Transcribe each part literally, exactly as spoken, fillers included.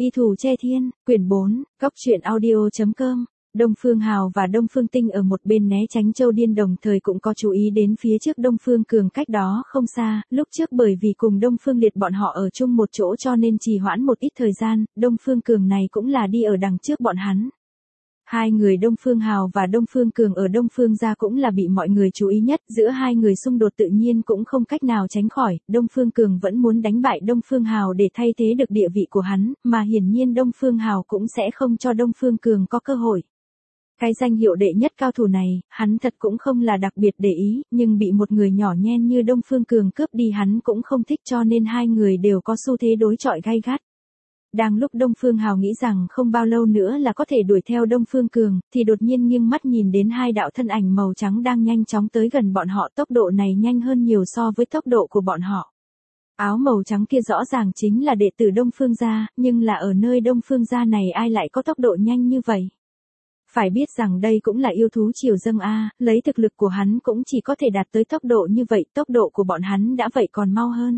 Y Thủ Che Thiên, quyển bốn, góc truyện audio.com. Đông Phương Hào và Đông Phương Tinh ở một bên né tránh Châu Điên đồng thời cũng có chú ý đến phía trước Đông Phương Cường cách đó không xa, lúc trước bởi vì cùng Đông Phương Liệt bọn họ ở chung một chỗ cho nên trì hoãn một ít thời gian, Đông Phương Cường này cũng là đi ở đằng trước bọn hắn. Hai người Đông Phương Hào và Đông Phương Cường ở Đông Phương gia cũng là bị mọi người chú ý nhất, giữa hai người xung đột tự nhiên cũng không cách nào tránh khỏi, Đông Phương Cường vẫn muốn đánh bại Đông Phương Hào để thay thế được địa vị của hắn, mà hiển nhiên Đông Phương Hào cũng sẽ không cho Đông Phương Cường có cơ hội. Cái danh hiệu đệ nhất cao thủ này, hắn thật cũng không là đặc biệt để ý, nhưng bị một người nhỏ nhen như Đông Phương Cường cướp đi hắn cũng không thích cho nên hai người đều có xu thế đối chọi gay gắt. Đang lúc Đông Phương Hào nghĩ rằng không bao lâu nữa là có thể đuổi theo Đông Phương Cường, thì đột nhiên nghiêng mắt nhìn đến hai đạo thân ảnh màu trắng đang nhanh chóng tới gần bọn họ, tốc độ này nhanh hơn nhiều so với tốc độ của bọn họ. Áo màu trắng kia rõ ràng chính là đệ tử Đông Phương gia, nhưng là ở nơi Đông Phương gia này ai lại có tốc độ nhanh như vậy? Phải biết rằng đây cũng là yêu thú triều dâng a, lấy thực lực của hắn cũng chỉ có thể đạt tới tốc độ như vậy, tốc độ của bọn hắn đã vậy còn mau hơn.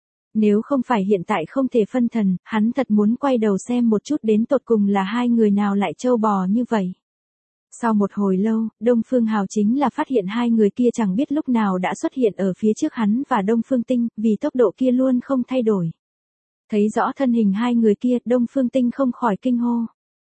Nếu không phải hiện tại không thể phân thần, hắn thật muốn quay đầu xem một chút đến tột cùng là hai người nào lại trâu bò như vậy. Sau một hồi lâu, Đông Phương Hào chính là phát hiện hai người kia chẳng biết lúc nào đã xuất hiện ở phía trước hắn và Đông Phương Tinh, vì tốc độ kia luôn không thay đổi. Thấy rõ thân hình hai người kia, Đông Phương Tinh không khỏi kinh hô.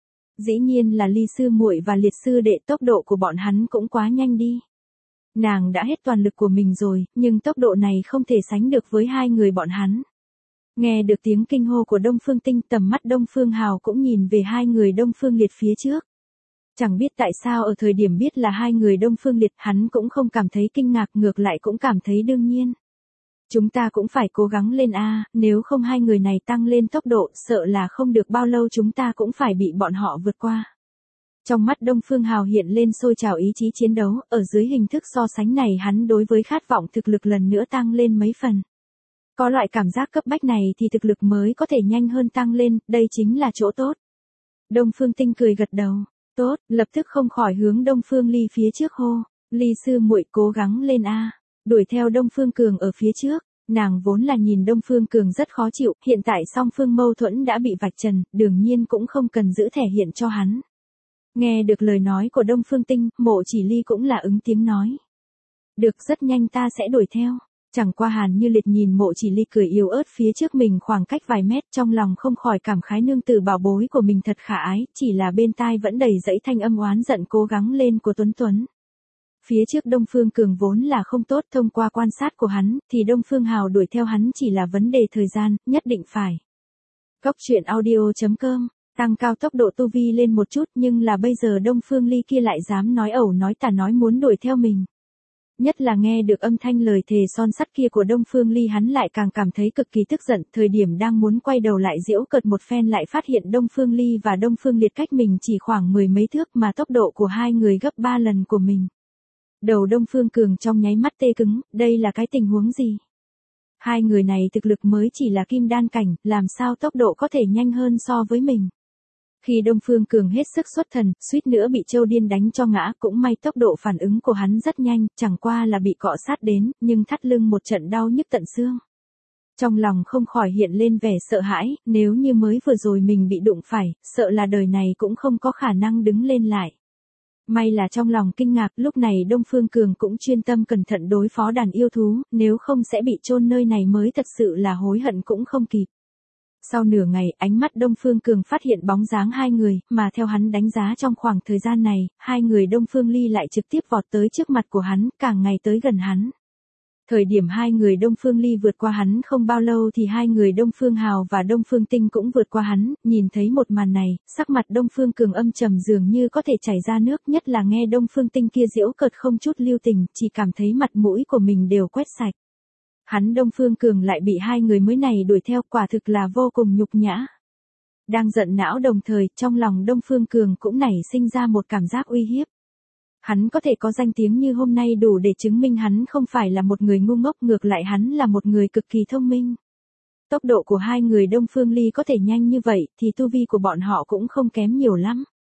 Dĩ nhiên là Ly sư muội và Liệt sư đệ, tốc độ của bọn hắn cũng quá nhanh đi. Nàng đã hết toàn lực của mình rồi, nhưng tốc độ này không thể sánh được với hai người bọn hắn. Nghe được tiếng kinh hô của Đông Phương Tinh, tầm mắt Đông Phương Hào cũng nhìn về hai người Đông Phương Liệt phía trước. Chẳng biết tại sao ở thời điểm biết là hai người Đông Phương Liệt hắn cũng không cảm thấy kinh ngạc, ngược lại cũng cảm thấy đương nhiên. Chúng ta cũng phải cố gắng lên a, nếu không hai người này tăng lên tốc độ, sợ là không được bao lâu chúng ta cũng phải bị bọn họ vượt qua. Trong mắt Đông Phương Hào hiện lên sôi trào ý chí chiến đấu, ở dưới hình thức so sánh này hắn đối với khát vọng thực lực lần nữa tăng lên mấy phần. Có loại cảm giác cấp bách này thì thực lực mới có thể nhanh hơn tăng lên, đây chính là chỗ tốt. Đông Phương Tinh cười gật đầu, tốt, lập tức không khỏi hướng Đông Phương Ly phía trước hô, Ly sư muội cố gắng lên a, đuổi theo Đông Phương Cường ở phía trước. Nàng vốn là nhìn Đông Phương Cường rất khó chịu, hiện tại song phương mâu thuẫn đã bị vạch trần, đương nhiên cũng không cần giữ thể hiện cho hắn. Nghe được lời nói của Đông Phương Tinh, Mộ Chỉ Ly cũng là ứng tiếng nói. Được, rất nhanh ta sẽ đuổi theo. Chẳng qua Hàn Như Liệt nhìn Mộ Chỉ Ly cười yếu ớt phía trước mình khoảng cách vài mét, trong lòng không khỏi cảm khái nương tử bảo bối của mình thật khả ái, chỉ là bên tai vẫn đầy dẫy thanh âm oán giận cố gắng lên của Tuấn Tuấn. Phía trước Đông Phương Cường vốn là không tốt, thông qua quan sát của hắn, thì Đông Phương Hào đuổi theo hắn chỉ là vấn đề thời gian, nhất định phải. Góc truyện audio.com. Tăng cao tốc độ tu vi lên một chút, nhưng là bây giờ Đông Phương Ly kia lại dám nói ẩu nói tả nói muốn đuổi theo mình. Nhất là nghe được âm thanh lời thề son sắt kia của Đông Phương Ly hắn lại càng cảm thấy cực kỳ tức giận, thời điểm đang muốn quay đầu lại giễu cợt một phen lại phát hiện Đông Phương Ly và Đông Phương Liệt cách mình chỉ khoảng mười mấy thước mà tốc độ của hai người gấp ba lần của mình. Đầu Đông Phương Cường trong nháy mắt tê cứng, đây là cái tình huống gì? Hai người này thực lực mới chỉ là kim đan cảnh, làm sao tốc độ có thể nhanh hơn so với mình? Khi Đông Phương Cường hết sức xuất thần, suýt nữa bị Châu Điên đánh cho ngã, cũng may tốc độ phản ứng của hắn rất nhanh, chẳng qua là bị cọ sát đến, nhưng thắt lưng một trận đau nhức tận xương. Trong lòng không khỏi hiện lên vẻ sợ hãi, nếu như mới vừa rồi mình bị đụng phải, sợ là đời này cũng không có khả năng đứng lên lại. May là trong lòng kinh ngạc, lúc này Đông Phương Cường cũng chuyên tâm cẩn thận đối phó đàn yêu thú, nếu không sẽ bị chôn nơi này mới thật sự là hối hận cũng không kịp. Sau nửa ngày, ánh mắt Đông Phương Cường phát hiện bóng dáng hai người, mà theo hắn đánh giá trong khoảng thời gian này, hai người Đông Phương Ly lại trực tiếp vọt tới trước mặt của hắn, càng ngày tới gần hắn. Thời điểm hai người Đông Phương Ly vượt qua hắn không bao lâu thì hai người Đông Phương Hào và Đông Phương Tinh cũng vượt qua hắn, nhìn thấy một màn này, sắc mặt Đông Phương Cường âm trầm dường như có thể chảy ra nước, nhất là nghe Đông Phương Tinh kia giễu cợt không chút lưu tình, chỉ cảm thấy mặt mũi của mình đều quét sạch. Hắn Đông Phương Cường lại bị hai người mới này đuổi theo, quả thực là vô cùng nhục nhã. Đang giận não đồng thời, trong lòng Đông Phương Cường cũng nảy sinh ra một cảm giác uy hiếp. Hắn có thể có danh tiếng như hôm nay đủ để chứng minh hắn không phải là một người ngu ngốc, ngược lại hắn là một người cực kỳ thông minh. Tốc độ của hai người Đông Phương Ly có thể nhanh như vậy, thì tu vi của bọn họ cũng không kém nhiều lắm.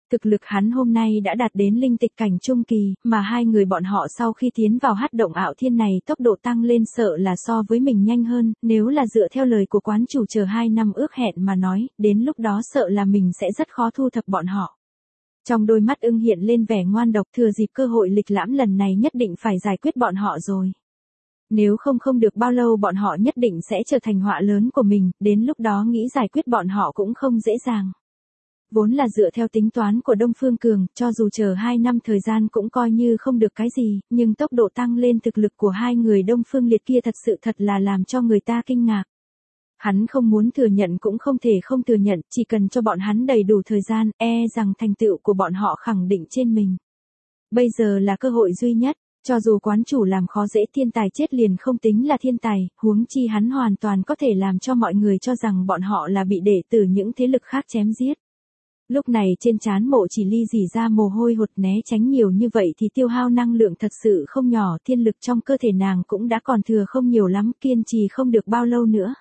Thực lực hắn hôm nay đã đạt đến linh tịch cảnh trung kỳ, mà hai người bọn họ sau khi tiến vào hắc động ảo thiên này tốc độ tăng lên sợ là so với mình nhanh hơn, nếu là dựa theo lời của quán chủ chờ hai năm ước hẹn mà nói, đến lúc đó sợ là mình sẽ rất khó thu thập bọn họ. Trong đôi mắt ưng hiện lên vẻ ngoan độc, thừa dịp cơ hội lịch lãm lần này nhất định phải giải quyết bọn họ rồi. Nếu không không được bao lâu bọn họ nhất định sẽ trở thành họa lớn của mình, đến lúc đó nghĩ giải quyết bọn họ cũng không dễ dàng. Vốn là dựa theo tính toán của Đông Phương Cường, cho dù chờ hai năm thời gian cũng coi như không được cái gì, nhưng tốc độ tăng lên thực lực của hai người Đông Phương Liệt kia thật sự thật là làm cho người ta kinh ngạc. Hắn không muốn thừa nhận cũng không thể không thừa nhận, chỉ cần cho bọn hắn đầy đủ thời gian, e rằng thành tựu của bọn họ khẳng định trên mình. Bây giờ là cơ hội duy nhất, cho dù quán chủ làm khó dễ, thiên tài chết liền không tính là thiên tài, huống chi hắn hoàn toàn có thể làm cho mọi người cho rằng bọn họ là bị đệ tử những thế lực khác chém giết. Lúc này trên trán Mộ Chỉ Ly rỉ ra mồ hôi hột, né tránh nhiều như vậy thì tiêu hao năng lượng thật sự không nhỏ, thiên lực trong cơ thể nàng cũng đã còn thừa không nhiều lắm, kiên trì không được bao lâu nữa.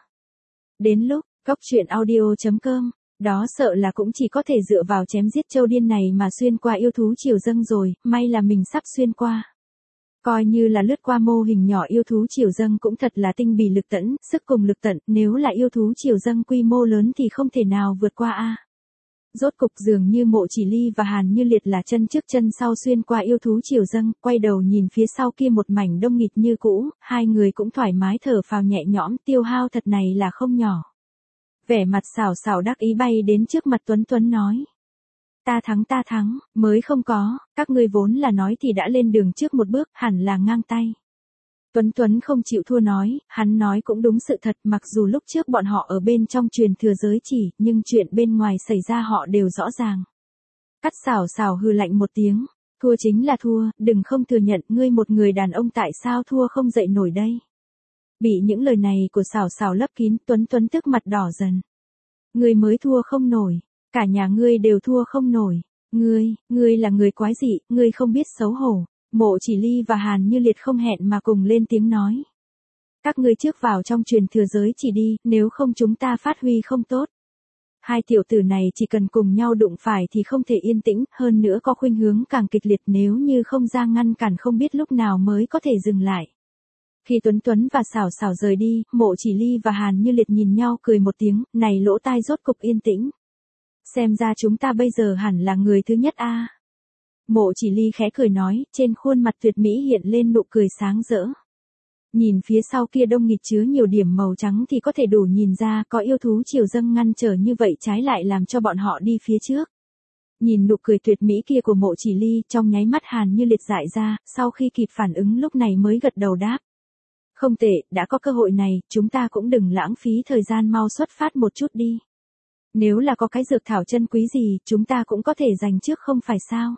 Đến lúc, cóc truyện audio chấm com, đó sợ là cũng chỉ có thể dựa vào chém giết châu điên này mà xuyên qua yêu thú triều dâng rồi, may là mình sắp xuyên qua. Coi như là lướt qua mô hình nhỏ yêu thú triều dâng cũng thật là tinh bì lực tẫn, sức cùng lực tận, nếu là yêu thú triều dâng quy mô lớn thì không thể nào vượt qua a. Rốt cục dường như Mộ Chỉ Ly và Hàn Như Liệt là chân trước chân sau xuyên qua yêu thú triều dâng, quay đầu nhìn phía sau kia một mảnh đông nghịt như cũ, hai người cũng thoải mái thở phào nhẹ nhõm, tiêu hao thật này là không nhỏ. Vẻ mặt xảo xảo đắc ý bay đến trước mặt Tuấn Tuấn nói. Ta thắng ta thắng, mới không có, các ngươi vốn là nói thì đã lên đường trước một bước, hẳn là ngang tay. Tuấn Tuấn không chịu thua nói, hắn nói cũng đúng sự thật, mặc dù lúc trước bọn họ ở bên trong truyền thừa giới chỉ, nhưng chuyện bên ngoài xảy ra họ đều rõ ràng. Cắt xảo xảo hừ lạnh một tiếng, thua chính là thua, đừng không thừa nhận, ngươi một người đàn ông tại sao thua không dậy nổi đây. Bị những lời này của xảo xảo lấp kín, Tuấn Tuấn tức mặt đỏ dần. Ngươi mới thua không nổi, cả nhà ngươi đều thua không nổi, ngươi, ngươi là người quái dị, ngươi không biết xấu hổ. Mộ Chỉ Ly và Hàn Như Liệt không hẹn mà cùng lên tiếng nói. Các ngươi trước vào trong truyền thừa giới chỉ đi, nếu không chúng ta phát huy không tốt. Hai tiểu tử này chỉ cần cùng nhau đụng phải thì không thể yên tĩnh, hơn nữa có khuynh hướng càng kịch liệt, nếu như không ra ngăn cản không biết lúc nào mới có thể dừng lại. Khi Tuấn Tuấn và Xảo Xảo rời đi, Mộ Chỉ Ly và Hàn Như Liệt nhìn nhau cười một tiếng, này lỗ tai rốt cục yên tĩnh. Xem ra chúng ta bây giờ hẳn là người thứ nhất a. Mộ Chỉ Ly khẽ cười nói, trên khuôn mặt tuyệt mỹ hiện lên nụ cười sáng rỡ. Nhìn phía sau kia đông nghịt chứa nhiều điểm màu trắng thì có thể đủ nhìn ra có yêu thú triều dâng ngăn trở như vậy trái lại làm cho bọn họ đi phía trước. Nhìn nụ cười tuyệt mỹ kia của Mộ Chỉ Ly, trong nháy mắt Hàn Như Liệt dại ra, sau khi kịp phản ứng lúc này mới gật đầu đáp. Không tệ, đã có cơ hội này, chúng ta cũng đừng lãng phí thời gian, mau xuất phát một chút đi. Nếu là có cái dược thảo chân quý gì, chúng ta cũng có thể giành trước không phải sao?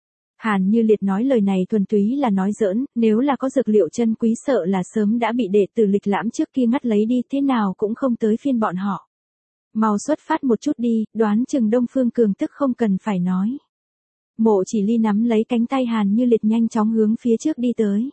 Hàn Như Liệt nói lời này thuần túy là nói giỡn, nếu là có dược liệu chân quý sợ là sớm đã bị đệ tử lịch lãm trước kia ngắt lấy đi, thế nào cũng không tới phiên bọn họ. Mau xuất phát một chút đi, đoán chừng Đông Phương Cường tức không cần phải nói. Mộ Chỉ Ly nắm lấy cánh tay Hàn Như Liệt nhanh chóng hướng phía trước đi tới.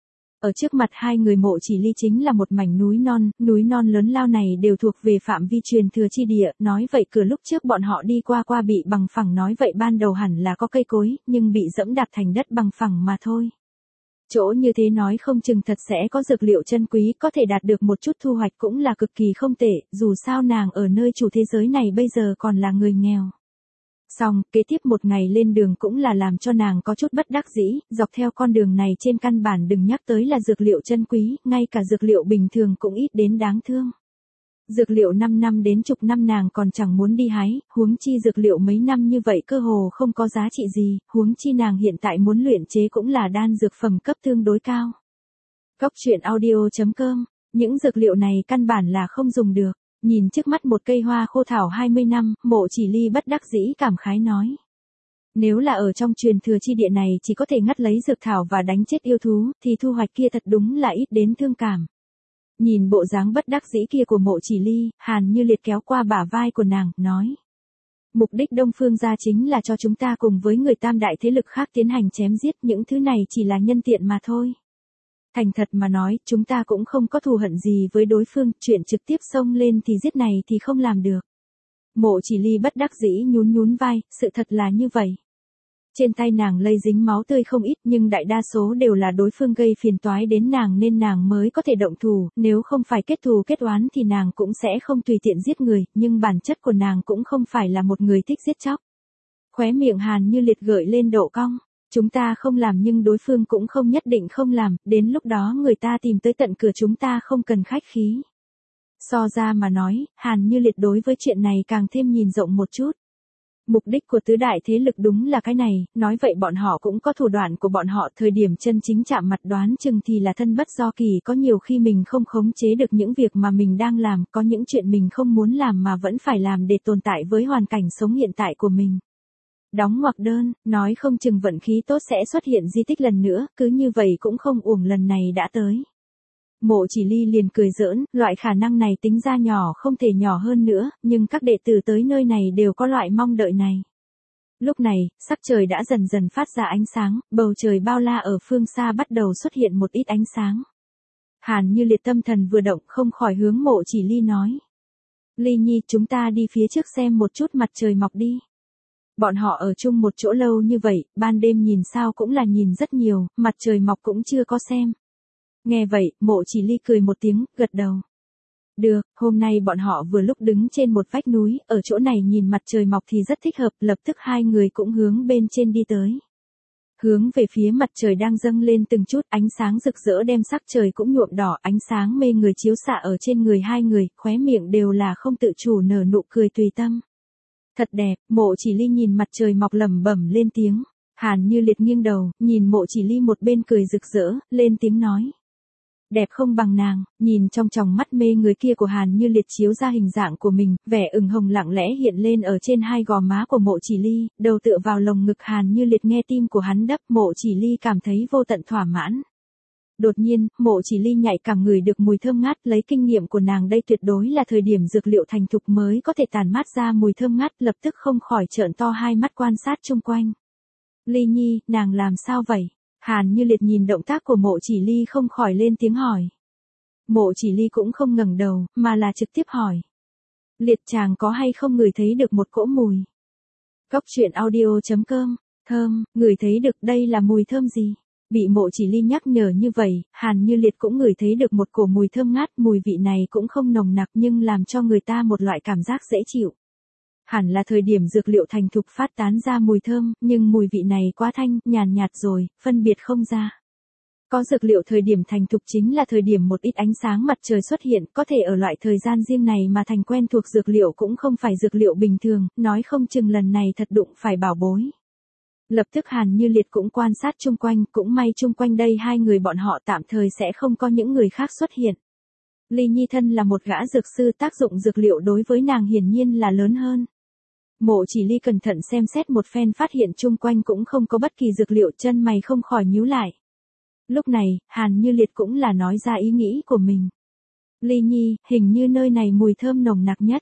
Ở trước mặt hai người Mộ Chỉ Ly chính là một mảnh núi non, núi non lớn lao này đều thuộc về phạm vi truyền thừa chi địa, nói vậy cửa lúc trước bọn họ đi qua qua bị bằng phẳng, nói vậy ban đầu hẳn là có cây cối, nhưng bị dẫm đạp thành đất bằng phẳng mà thôi. Chỗ như thế nói không chừng thật sẽ có dược liệu chân quý, có thể đạt được một chút thu hoạch cũng là cực kỳ không tệ, dù sao nàng ở nơi chủ thế giới này bây giờ còn là người nghèo. Xong, kế tiếp một ngày lên đường cũng là làm cho nàng có chút bất đắc dĩ, dọc theo con đường này trên căn bản đừng nhắc tới là dược liệu chân quý, ngay cả dược liệu bình thường cũng ít đến đáng thương. Dược liệu năm năm đến chục năm nàng còn chẳng muốn đi hái, huống chi dược liệu mấy năm như vậy cơ hồ không có giá trị gì, huống chi nàng hiện tại muốn luyện chế cũng là đan dược phẩm cấp tương đối cao. Cóc truyện audio chấm com, những dược liệu này căn bản là không dùng được. Nhìn trước mắt một cây hoa khô thảo hai mươi năm, Mộ Chỉ Ly bất đắc dĩ cảm khái nói. Nếu là ở trong truyền thừa chi địa này chỉ có thể ngắt lấy dược thảo và đánh chết yêu thú, thì thu hoạch kia thật đúng là ít đến thương cảm. Nhìn bộ dáng bất đắc dĩ kia của Mộ Chỉ Ly, Hàn Như Liệt kéo qua bả vai của nàng, nói. Mục đích Đông Phương gia chính là cho chúng ta cùng với người tam đại thế lực khác tiến hành chém giết, những thứ này chỉ là nhân tiện mà thôi. Thành thật mà nói, chúng ta cũng không có thù hận gì với đối phương, chuyện trực tiếp xông lên thì giết này thì không làm được. Mộ Chỉ Ly bất đắc dĩ nhún nhún vai, sự thật là như vậy. Trên tay nàng lây dính máu tươi không ít nhưng đại đa số đều là đối phương gây phiền toái đến nàng nên nàng mới có thể động thủ, nếu không phải kết thù kết oán thì nàng cũng sẽ không tùy tiện giết người, nhưng bản chất của nàng cũng không phải là một người thích giết chóc. Khóe miệng Hàn Như Liệt gợi lên độ cong, chúng ta không làm nhưng đối phương cũng không nhất định không làm, đến lúc đó người ta tìm tới tận cửa chúng ta không cần khách khí. So ra mà nói, Hàn Như Liệt đối với chuyện này càng thêm nhìn rộng một chút. Mục đích của tứ đại thế lực đúng là cái này, nói vậy bọn họ cũng có thủ đoạn của bọn họ, thời điểm chân chính chạm mặt đoán chừng thì là thân bất do kỳ, có nhiều khi mình không khống chế được những việc mà mình đang làm, có những chuyện mình không muốn làm mà vẫn phải làm để tồn tại với hoàn cảnh sống hiện tại của mình. Đóng ngoặc đơn, nói không chừng vận khí tốt sẽ xuất hiện di tích lần nữa, cứ như vậy cũng không uổng lần này đã tới. Mộ Chỉ Ly liền cười giỡn, loại khả năng này tính ra nhỏ không thể nhỏ hơn nữa, nhưng các đệ tử tới nơi này đều có loại mong đợi này. Lúc này, sắc trời đã dần dần phát ra ánh sáng, bầu trời bao la ở phương xa bắt đầu xuất hiện một ít ánh sáng. Hàn Như Liệt tâm thần vừa động không khỏi hướng Mộ Chỉ Ly nói. Ly Nhi, chúng ta đi phía trước xem một chút mặt trời mọc đi. Bọn họ ở chung một chỗ lâu như vậy, ban đêm nhìn sao cũng là nhìn rất nhiều, mặt trời mọc cũng chưa có xem. Nghe vậy, Mộ Chỉ Ly cười một tiếng, gật đầu. Được, hôm nay bọn họ vừa lúc đứng trên một vách núi, ở chỗ này nhìn mặt trời mọc thì rất thích hợp, lập tức hai người cũng hướng bên trên đi tới. Hướng về phía mặt trời đang dâng lên từng chút, ánh sáng rực rỡ đem sắc trời cũng nhuộm đỏ, ánh sáng mê người chiếu xạ ở trên người hai người, khóe miệng đều là không tự chủ nở nụ cười tùy tâm. Thật đẹp, Mộ Chỉ Ly nhìn mặt trời mọc lẩm bẩm lên tiếng. Hàn Như Liệt nghiêng đầu, nhìn Mộ Chỉ Ly một bên cười rực rỡ, lên tiếng nói. Đẹp không bằng nàng, nhìn trong tròng mắt mê người kia của Hàn Như Liệt chiếu ra hình dạng của mình, vẻ ửng hồng lặng lẽ hiện lên ở trên hai gò má của Mộ Chỉ Ly, đầu tựa vào lồng ngực Hàn Như Liệt nghe tim của hắn đập, Mộ Chỉ Ly cảm thấy vô tận thỏa mãn. Đột nhiên, Mộ Chỉ Ly nhạy cảm ngửi được mùi thơm ngát, lấy kinh nghiệm của nàng đây tuyệt đối là thời điểm dược liệu thành thục mới có thể tàn mát ra mùi thơm ngát, lập tức không khỏi trợn to hai mắt quan sát chung quanh. Ly Nhi, nàng làm sao vậy? Hàn Như Liệt nhìn động tác của Mộ Chỉ Ly không khỏi lên tiếng hỏi. Mộ Chỉ Ly cũng không ngẩng đầu, mà là trực tiếp hỏi. Liệt chàng có hay không ngửi thấy được một cỗ mùi? Góc truyện audio chấm com, thơm, ngửi thấy được, đây là mùi thơm gì? Bị Mộ Chỉ Ly nhắc nhở như vậy, Hàn Như Liệt cũng ngửi thấy được một cổ mùi thơm ngát, mùi vị này cũng không nồng nặc nhưng làm cho người ta một loại cảm giác dễ chịu. Hẳn là thời điểm dược liệu thành thục phát tán ra mùi thơm, nhưng mùi vị này quá thanh, nhàn nhạt rồi, phân biệt không ra. Có dược liệu thời điểm thành thục chính là thời điểm một ít ánh sáng mặt trời xuất hiện, có thể ở loại thời gian riêng này mà thành quen thuộc dược liệu cũng không phải dược liệu bình thường, nói không chừng lần này thật đụng phải bảo bối. Lập tức Hàn Như Liệt cũng quan sát chung quanh, cũng may chung quanh đây hai người bọn họ tạm thời sẽ không có những người khác xuất hiện. Ly Nhi thân là một gã dược sư, tác dụng dược liệu đối với nàng hiển nhiên là lớn hơn. Mộ Chỉ Ly cẩn thận xem xét một phen phát hiện chung quanh cũng không có bất kỳ dược liệu, chân mày không khỏi nhíu lại. Lúc này, Hàn Như Liệt cũng là nói ra ý nghĩ của mình. Ly Nhi, hình như nơi này mùi thơm nồng nặc nhất.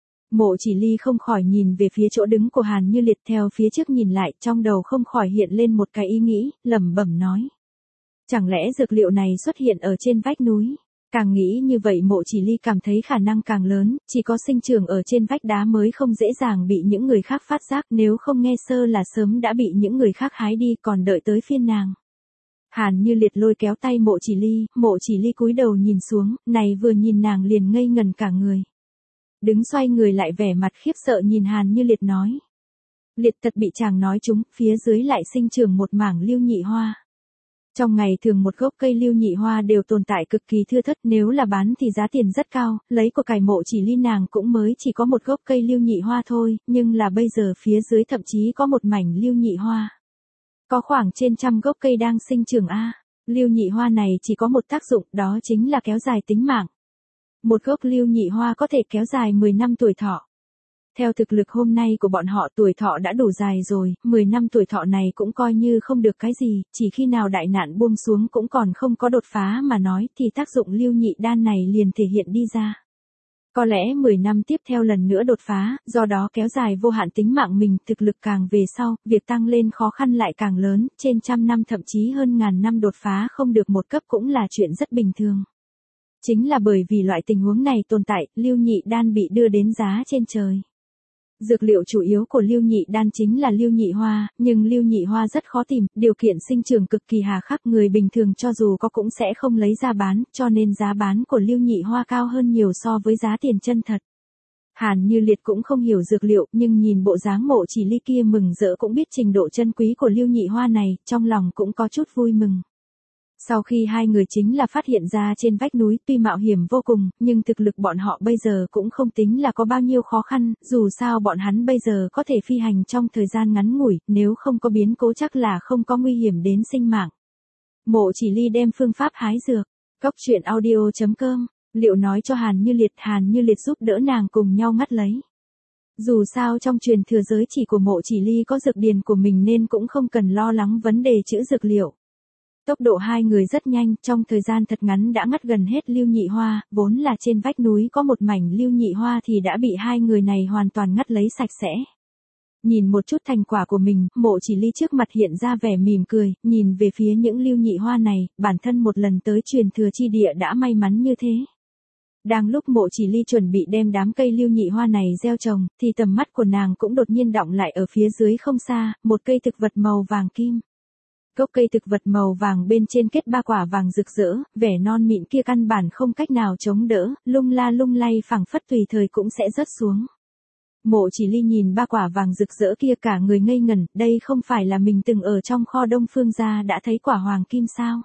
Mộ Chỉ Ly không khỏi nhìn về phía chỗ đứng của Hàn Như Liệt, theo phía trước nhìn lại, trong đầu không khỏi hiện lên một cái ý nghĩ, lẩm bẩm nói. Chẳng lẽ dược liệu này xuất hiện ở trên vách núi? Càng nghĩ như vậy Mộ Chỉ Ly cảm thấy khả năng càng lớn, chỉ có sinh trưởng ở trên vách đá mới không dễ dàng bị những người khác phát giác, nếu không nghe sơ là sớm đã bị những người khác hái đi, còn đợi tới phiên nàng. Hàn Như Liệt lôi kéo tay Mộ Chỉ Ly, Mộ Chỉ Ly cúi đầu nhìn xuống, này vừa nhìn nàng liền ngây ngần cả người. Đứng xoay người lại vẻ mặt khiếp sợ nhìn Hàn Như Liệt nói. Liệt thật bị chàng nói trúng, phía dưới lại sinh trưởng một mảng lưu nhị hoa. Trong ngày thường một gốc cây lưu nhị hoa đều tồn tại cực kỳ thưa thớt, nếu là bán thì giá tiền rất cao, lấy của cải Mộ Chỉ Ly nàng cũng mới chỉ có một gốc cây lưu nhị hoa thôi, nhưng là bây giờ phía dưới thậm chí có một mảnh lưu nhị hoa. Có khoảng trên trăm gốc cây đang sinh trưởng a. Lưu nhị hoa này chỉ có một tác dụng, đó chính là kéo dài tính mạng. Một gốc lưu nhị hoa có thể kéo dài mười năm tuổi thọ. Theo thực lực hôm nay của bọn họ tuổi thọ đã đủ dài rồi, mười năm tuổi thọ này cũng coi như không được cái gì, chỉ khi nào đại nạn buông xuống cũng còn không có đột phá mà nói thì tác dụng lưu nhị đan này liền thể hiện đi ra. Có lẽ mười năm tiếp theo lần nữa đột phá, do đó kéo dài vô hạn tính mạng mình, thực lực càng về sau, việc tăng lên khó khăn lại càng lớn, trên trăm năm thậm chí hơn ngàn năm đột phá không được một cấp cũng là chuyện rất bình thường. Chính là bởi vì loại tình huống này tồn tại, lưu nhị đan bị đưa đến giá trên trời. Dược liệu chủ yếu của Lưu Nhị Đan chính là Lưu Nhị Hoa, nhưng Lưu Nhị Hoa rất khó tìm, điều kiện sinh trưởng cực kỳ hà khắc, người bình thường cho dù có cũng sẽ không lấy ra bán, cho nên giá bán của Lưu Nhị Hoa cao hơn nhiều so với giá tiền chân thật. Hàn Như Liệt cũng không hiểu dược liệu, nhưng nhìn bộ dáng Mộ Chỉ Ly kia mừng rỡ cũng biết trình độ chân quý của Lưu Nhị Hoa này, trong lòng cũng có chút vui mừng. Sau khi hai người chính là phát hiện ra trên vách núi, tuy mạo hiểm vô cùng, nhưng thực lực bọn họ bây giờ cũng không tính là có bao nhiêu khó khăn, dù sao bọn hắn bây giờ có thể phi hành trong thời gian ngắn ngủi, nếu không có biến cố chắc là không có nguy hiểm đến sinh mạng. Mộ Chỉ Ly đem phương pháp hái dược, cốc truyện audio chấm com, liệu nói cho Hàn Như Liệt, Hàn Như Liệt giúp đỡ nàng cùng nhau ngắt lấy. Dù sao trong truyền thừa giới chỉ của Mộ Chỉ Ly có dược điền của mình nên cũng không cần lo lắng vấn đề trữ dược liệu. Tốc độ hai người rất nhanh, trong thời gian thật ngắn đã ngắt gần hết Lưu Nhị Hoa, vốn là trên vách núi có một mảnh Lưu Nhị Hoa thì đã bị hai người này hoàn toàn ngắt lấy sạch sẽ. Nhìn một chút thành quả của mình, Mộ Chỉ Ly trước mặt hiện ra vẻ mỉm cười, nhìn về phía những Lưu Nhị Hoa này, bản thân một lần tới truyền thừa chi địa đã may mắn như thế. Đang lúc Mộ Chỉ Ly chuẩn bị đem đám cây Lưu Nhị Hoa này gieo trồng, thì tầm mắt của nàng cũng đột nhiên đọng lại ở phía dưới không xa, một cây thực vật màu vàng kim. Gốc cây thực vật màu vàng bên trên kết ba quả vàng rực rỡ, vẻ non mịn kia căn bản không cách nào chống đỡ, lung la lung lay phẳng phất tùy thời cũng sẽ rớt xuống. Mộ Chỉ Ly nhìn ba quả vàng rực rỡ kia cả người ngây ngẩn, đây không phải là mình từng ở trong kho Đông Phương gia đã thấy quả hoàng kim sao?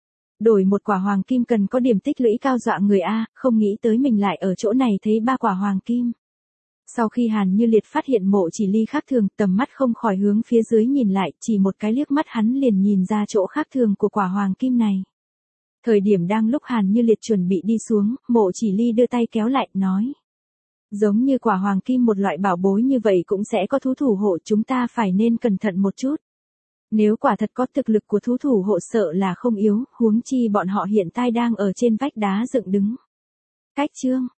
Đổi một quả hoàng kim cần có điểm tích lũy cao dọa người a, không nghĩ tới mình lại ở chỗ này thấy ba quả hoàng kim. Sau khi Hàn Như Liệt phát hiện Mộ Chỉ Ly khác thường, tầm mắt không khỏi hướng phía dưới nhìn lại, chỉ một cái liếc mắt hắn liền nhìn ra chỗ khác thường của quả hoàng kim này. Thời điểm đang lúc Hàn Như Liệt chuẩn bị đi xuống, Mộ Chỉ Ly đưa tay kéo lại, nói. Giống như quả hoàng kim một loại bảo bối như vậy cũng sẽ có thú thủ hộ, chúng ta phải nên cẩn thận một chút. Nếu quả thật có thực lực của thú thủ hộ sợ là không yếu, huống chi bọn họ hiện tại đang ở trên vách đá dựng đứng. Cách chương